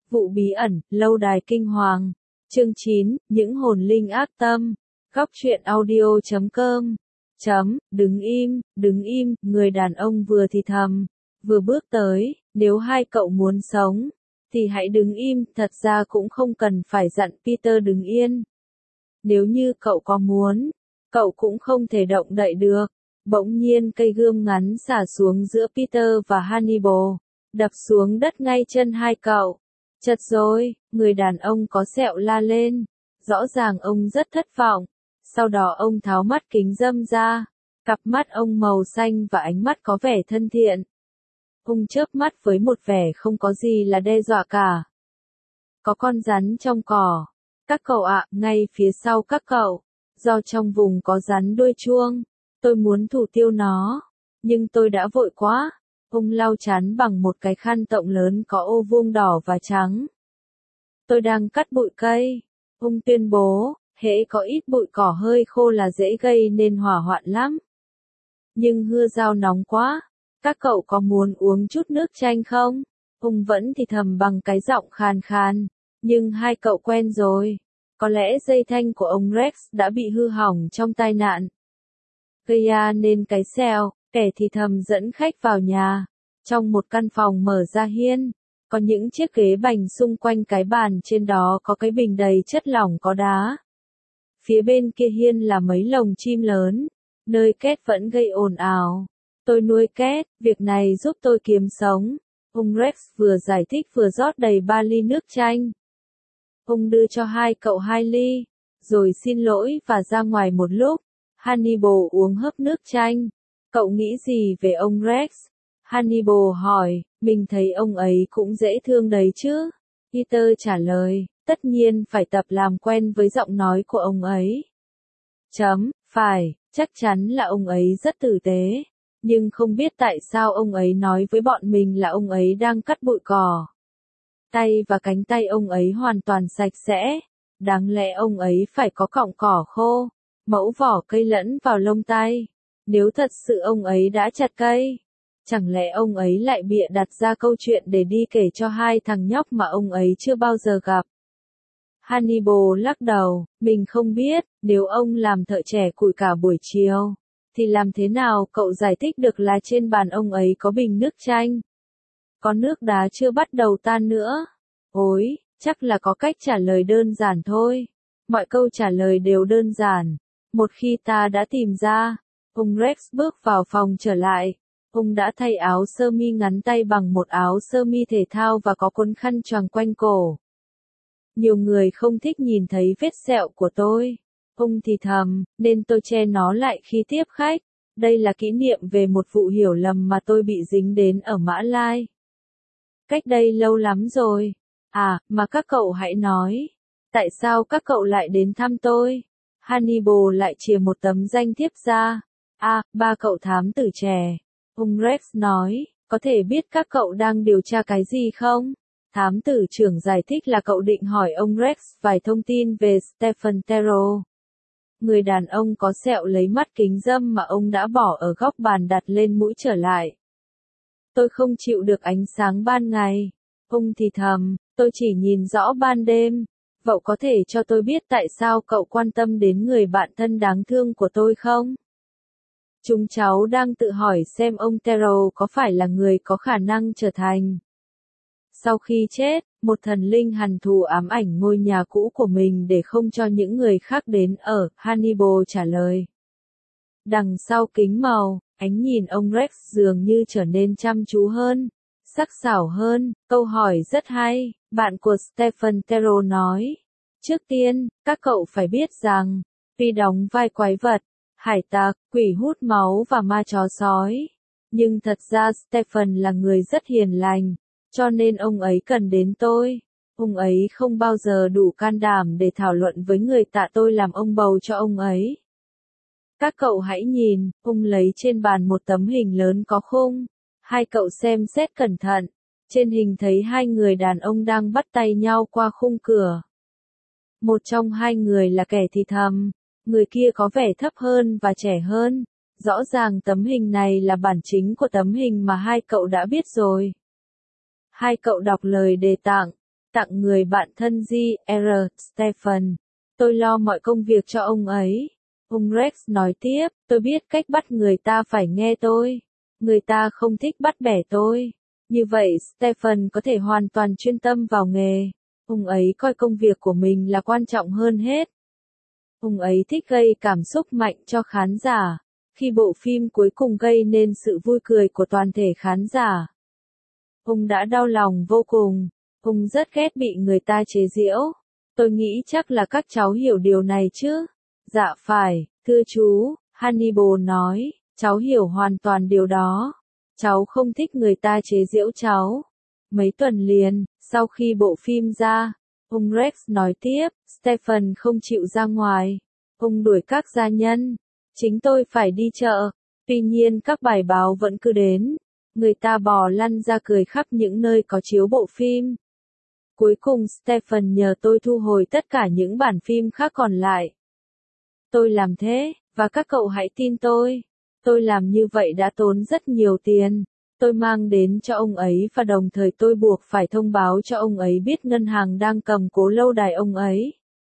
Vụ bí ẩn, lâu đài kinh hoàng. Chương 9, những hồn linh ác tâm. Góc truyện audio.com. Đứng im, người đàn ông vừa thì thầm, vừa bước tới, nếu hai cậu muốn sống, thì hãy đứng im, thật ra cũng không cần phải dặn Peter đứng yên. Nếu như cậu có muốn, cậu cũng không thể động đậy được. Bỗng nhiên cây gươm ngắn xả xuống giữa Peter và Hannibal, đập xuống đất ngay chân hai cậu. Chật rồi, người đàn ông có sẹo la lên. Rõ ràng ông rất thất vọng. Sau đó ông tháo mắt kính râm ra. Cặp mắt ông màu xanh và ánh mắt có vẻ thân thiện. Ông chớp mắt với một vẻ không có gì là đe dọa cả. Có con rắn trong cỏ. Các cậu ạ, ngay phía sau các cậu. Do trong vùng có rắn đuôi chuông. Tôi muốn thủ tiêu nó. Nhưng tôi đã vội quá. Ông lau chán bằng một cái khăn rộng lớn có ô vuông đỏ và trắng. Tôi đang cắt bụi cây. Ông tuyên bố, hễ có ít bụi cỏ hơi khô là dễ gây nên hỏa hoạn lắm. Nhưng hưa dao nóng quá. Các cậu có muốn uống chút nước chanh không? Ông vẫn thì thầm bằng cái giọng khàn khàn. Nhưng hai cậu quen rồi. Có lẽ dây thanh của ông Rex đã bị hư hỏng trong tai nạn. Gây nên cái sẹo. Kẻ thì thầm dẫn khách vào nhà. Trong một căn phòng mở ra hiên, có những chiếc ghế bành xung quanh cái bàn, trên đó có cái bình đầy chất lỏng có đá. Phía bên kia hiên là mấy lồng chim lớn, nơi két vẫn gây ồn ào. Tôi nuôi két, việc này giúp tôi kiếm sống. Ông Rex vừa giải thích vừa rót đầy 3 ly nước chanh. Ông đưa cho hai cậu 2 ly, rồi xin lỗi và ra ngoài một lúc. Hannibal uống hớp nước chanh. Cậu nghĩ gì về ông Rex? Hannibal hỏi, mình thấy ông ấy cũng dễ thương đấy chứ. Peter trả lời, tất nhiên phải tập làm quen với giọng nói của ông ấy. Phải, chắc chắn là ông ấy rất tử tế. Nhưng không biết tại sao ông ấy nói với bọn mình là ông ấy đang cắt bụi cỏ. Tay và cánh tay ông ấy hoàn toàn sạch sẽ. Đáng lẽ ông ấy phải có cọng cỏ khô, mẫu vỏ cây lẫn vào lông tay. Nếu thật sự ông ấy đã chặt cây, chẳng lẽ ông ấy lại bịa đặt ra câu chuyện để đi kể cho hai thằng nhóc mà ông ấy chưa bao giờ gặp? Hannibal lắc đầu, mình không biết, nếu ông làm thợ trẻ củi cả buổi chiều, thì làm thế nào cậu giải thích được là trên bàn ông ấy có bình nước chanh? Có nước đá chưa bắt đầu tan nữa. Ôi, chắc là có cách trả lời đơn giản thôi. Mọi câu trả lời đều đơn giản. Một khi ta đã tìm ra, ông Rex bước vào phòng trở lại. Ông đã thay áo sơ mi ngắn tay bằng một áo sơ mi thể thao và có cuốn khăn choàng quanh cổ. Nhiều người không thích nhìn thấy vết sẹo của tôi. Ông thì thầm, nên tôi che nó lại khi tiếp khách. Đây là kỷ niệm về một vụ hiểu lầm mà tôi bị dính đến ở Mã Lai. Cách đây lâu lắm rồi. À, mà các cậu hãy nói. Tại sao các cậu lại đến thăm tôi? Hannibal lại chìa một tấm danh thiếp ra. Ba cậu thám tử trẻ. Ông Rex nói, có thể biết các cậu đang điều tra cái gì không? Thám tử trưởng giải thích là cậu định hỏi ông Rex vài thông tin về Stephen Terrell. Người đàn ông có sẹo lấy mắt kính râm mà ông đã bỏ ở góc bàn đặt lên mũi trở lại. Tôi không chịu được ánh sáng ban ngày. Ông thì thầm, tôi chỉ nhìn rõ ban đêm. Cậu có thể cho tôi biết tại sao cậu quan tâm đến người bạn thân đáng thương của tôi không? Chúng cháu đang tự hỏi xem ông Terrell có phải là người có khả năng trở thành. Sau khi chết, một thần linh hằn thù ám ảnh ngôi nhà cũ của mình để không cho những người khác đến ở, Hannibal trả lời. Đằng sau kính màu, ánh nhìn ông Rex dường như trở nên chăm chú hơn, sắc sảo hơn. Câu hỏi rất hay, bạn của Stephen Terrell nói. Trước tiên, các cậu phải biết rằng, tuy đóng vai quái vật, hải tặc, quỷ hút máu và ma chó sói, nhưng thật ra Stephen là người rất hiền lành, cho nên ông ấy cần đến tôi. Ông ấy không bao giờ đủ can đảm để thảo luận với người tạ tôi làm ông bầu cho ông ấy. Các cậu hãy nhìn, ông lấy trên bàn một tấm hình lớn có khung. Hai cậu xem xét cẩn thận. Trên hình thấy hai người đàn ông đang bắt tay nhau qua khung cửa. Một trong hai người là kẻ thì thầm, người kia có vẻ thấp hơn và trẻ hơn. Rõ ràng tấm hình này là bản chính của tấm hình mà hai cậu đã biết rồi. Hai cậu đọc lời đề tặng. Tặng người bạn thân J.R. Stephen. Tôi lo mọi công việc cho ông ấy. Ông Rex nói tiếp, tôi biết cách bắt người ta phải nghe tôi. Người ta không thích bắt bẻ tôi. Như vậy Stephen có thể hoàn toàn chuyên tâm vào nghề. Ông ấy coi công việc của mình là quan trọng hơn hết. Ông ấy thích gây cảm xúc mạnh cho khán giả. Khi bộ phim cuối cùng gây nên sự vui cười của toàn thể khán giả, ông đã đau lòng vô cùng. Ông rất ghét bị người ta chế giễu. Tôi nghĩ chắc là các cháu hiểu điều này chứ? Dạ phải, thưa chú, Hannibal nói, cháu hiểu hoàn toàn điều đó. Cháu không thích người ta chế giễu cháu. Mấy tuần liền, sau khi bộ phim ra, ông Rex nói tiếp, Stephen không chịu ra ngoài. Ông đuổi các gia nhân. Chính tôi phải đi chợ. Tuy nhiên các bài báo vẫn cứ đến. Người ta bò lăn ra cười khắp những nơi có chiếu bộ phim. Cuối cùng Stephen nhờ tôi thu hồi tất cả những bản phim khác còn lại. Tôi làm thế, và các cậu hãy tin tôi. Tôi làm như vậy đã tốn rất nhiều tiền. Tôi mang đến cho ông ấy và đồng thời tôi buộc phải thông báo cho ông ấy biết ngân hàng đang cầm cố lâu đài ông ấy.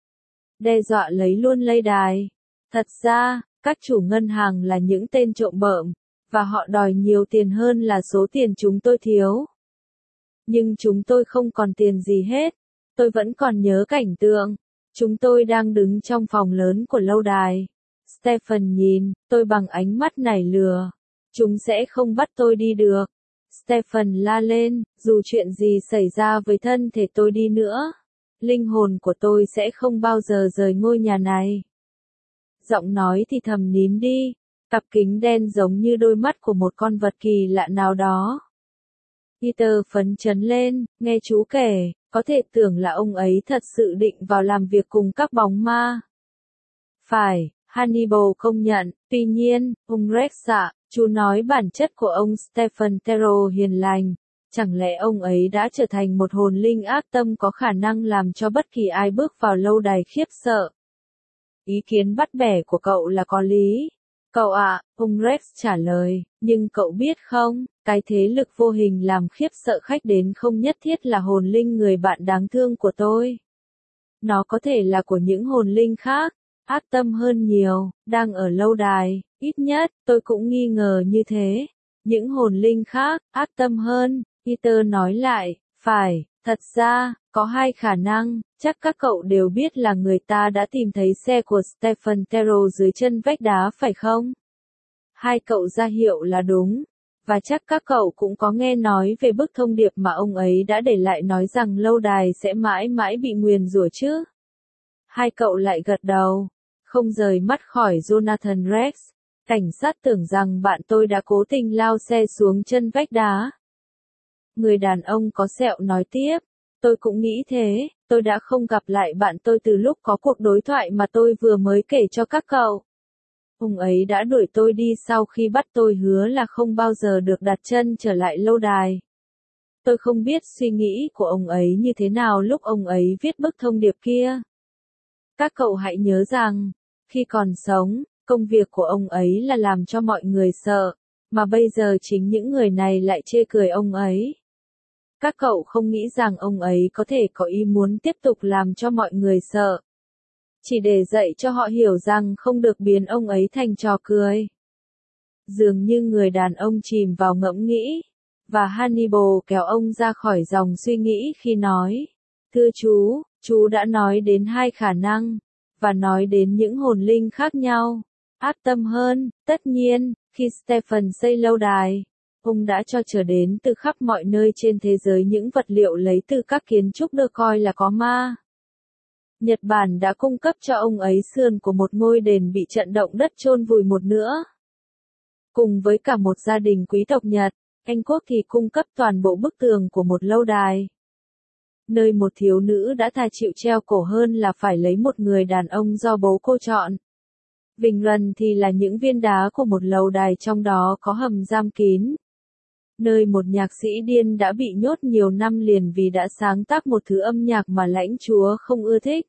Đe dọa lấy luôn lâu đài. Thật ra, các chủ ngân hàng là những tên trộm bợm, và họ đòi nhiều tiền hơn là số tiền chúng tôi thiếu. Nhưng chúng tôi không còn tiền gì hết. Tôi vẫn còn nhớ cảnh tượng. Chúng tôi đang đứng trong phòng lớn của lâu đài. Stephen nhìn tôi bằng ánh mắt nảy lửa. Chúng sẽ không bắt tôi đi được. Stephen la lên, dù chuyện gì xảy ra với thân thể tôi đi nữa, linh hồn của tôi sẽ không bao giờ rời ngôi nhà này. Giọng nói thì thầm nín đi. Cặp kính đen giống như đôi mắt của một con vật kỳ lạ nào đó. Peter phấn chấn lên, nghe chú kể, có thể tưởng là ông ấy thật sự định vào làm việc cùng các bóng ma. Phải, Hannibal công nhận, tuy nhiên, ông Rex ạ, chú nói bản chất của ông Stephen Terrell hiền lành. Chẳng lẽ ông ấy đã trở thành một hồn linh ác tâm có khả năng làm cho bất kỳ ai bước vào lâu đài khiếp sợ? Ý kiến bắt bẻ của cậu là có lý. Cậu ạ, ông Rex trả lời, nhưng cậu biết không, cái thế lực vô hình làm khiếp sợ khách đến không nhất thiết là hồn linh người bạn đáng thương của tôi. Nó có thể là của những hồn linh khác, ác tâm hơn nhiều, đang ở lâu đài, ít nhất, tôi cũng nghi ngờ như thế. Những hồn linh khác, ác tâm hơn, Peter nói lại, phải, thật ra, có hai khả năng, chắc các cậu đều biết là người ta đã tìm thấy xe của Stephen Terrell dưới chân vách đá phải không? Hai cậu ra hiệu là đúng, và chắc các cậu cũng có nghe nói về bức thông điệp mà ông ấy đã để lại nói rằng lâu đài sẽ mãi mãi bị nguyền rủa chứ? Hai cậu lại gật đầu, không rời mắt khỏi Jonathan Rex. Cảnh sát tưởng rằng bạn tôi đã cố tình lao xe xuống chân vách đá. Người đàn ông có sẹo nói tiếp, tôi cũng nghĩ thế, tôi đã không gặp lại bạn tôi từ lúc có cuộc đối thoại mà tôi vừa mới kể cho các cậu. Ông ấy đã đuổi tôi đi sau khi bắt tôi hứa là không bao giờ được đặt chân trở lại lâu đài. Tôi không biết suy nghĩ của ông ấy như thế nào lúc ông ấy viết bức thông điệp kia. Các cậu hãy nhớ rằng, khi còn sống, công việc của ông ấy là làm cho mọi người sợ, mà bây giờ chính những người này lại chê cười ông ấy. Các cậu không nghĩ rằng ông ấy có thể có ý muốn tiếp tục làm cho mọi người sợ. Chỉ để dạy cho họ hiểu rằng không được biến ông ấy thành trò cười. Dường như người đàn ông chìm vào ngẫm nghĩ, và Hannibal kéo ông ra khỏi dòng suy nghĩ khi nói, thưa chú đã nói đến hai khả năng, và nói đến những hồn linh khác nhau. Ác tâm hơn, tất nhiên, khi Stephen xây lâu đài, ông đã cho trở đến từ khắp mọi nơi trên thế giới những vật liệu lấy từ các kiến trúc được coi là có ma. Nhật Bản đã cung cấp cho ông ấy sườn của một ngôi đền bị trận động đất chôn vùi một nữa. Cùng với cả một gia đình quý tộc Nhật, Anh Quốc thì cung cấp toàn bộ bức tường của một lâu đài. Nơi một thiếu nữ đã thà chịu treo cổ hơn là phải lấy một người đàn ông do bố cô chọn. Bình luận thì là những viên đá của một lâu đài trong đó có hầm giam kín. Nơi một nhạc sĩ điên đã bị nhốt nhiều năm liền vì đã sáng tác một thứ âm nhạc mà lãnh chúa không ưa thích.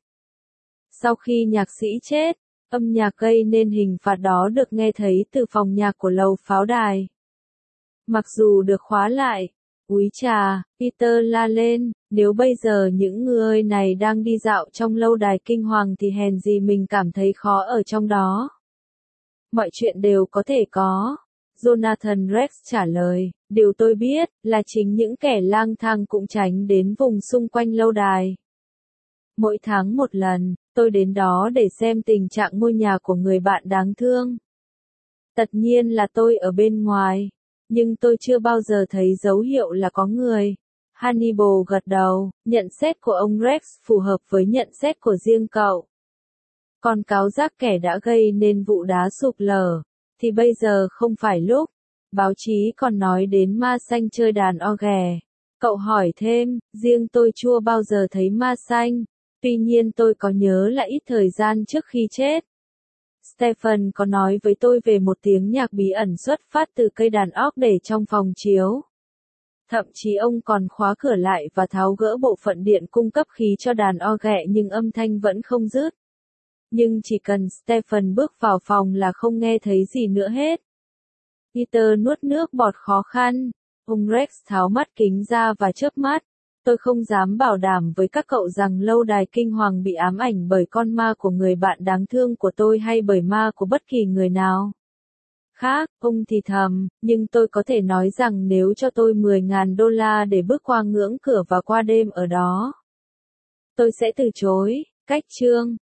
Sau khi nhạc sĩ chết, âm nhạc gây nên hình phạt đó được nghe thấy từ phòng nhạc của lầu pháo đài. Mặc dù được khóa lại, Úi chà, Peter la lên, nếu bây giờ những người này đang đi dạo trong lâu đài kinh hoàng thì hèn gì mình cảm thấy khó ở trong đó. Mọi chuyện đều có thể có. Jonathan Rex trả lời, điều tôi biết là chính những kẻ lang thang cũng tránh đến vùng xung quanh lâu đài. Mỗi tháng một lần, tôi đến đó để xem tình trạng ngôi nhà của người bạn đáng thương. Tất nhiên là tôi ở bên ngoài, nhưng tôi chưa bao giờ thấy dấu hiệu là có người. Hannibal gật đầu, nhận xét của ông Rex phù hợp với nhận xét của riêng cậu. Còn cáo giác kẻ đã gây nên vụ đá sụp lở, thì bây giờ không phải lúc. Báo chí còn nói đến ma xanh chơi đàn orgue. Cậu hỏi thêm, riêng tôi chưa bao giờ thấy ma xanh, tuy nhiên tôi có nhớ là ít thời gian trước khi chết. Stephen có nói với tôi về một tiếng nhạc bí ẩn xuất phát từ cây đàn orgue để trong phòng chiếu. Thậm chí ông còn khóa cửa lại và tháo gỡ bộ phận điện cung cấp khí cho đàn orgue nhưng âm thanh vẫn không dứt. Nhưng chỉ cần Stephen bước vào phòng là không nghe thấy gì nữa hết. Peter nuốt nước bọt khó khăn. Ông Rex tháo mắt kính ra và chớp mắt. Tôi không dám bảo đảm với các cậu rằng lâu đài kinh hoàng bị ám ảnh bởi con ma của người bạn đáng thương của tôi hay bởi ma của bất kỳ người nào khác, ông thì thầm, nhưng tôi có thể nói rằng nếu cho tôi 10.000 đô la để bước qua ngưỡng cửa và qua đêm ở đó, tôi sẽ từ chối. Cách chương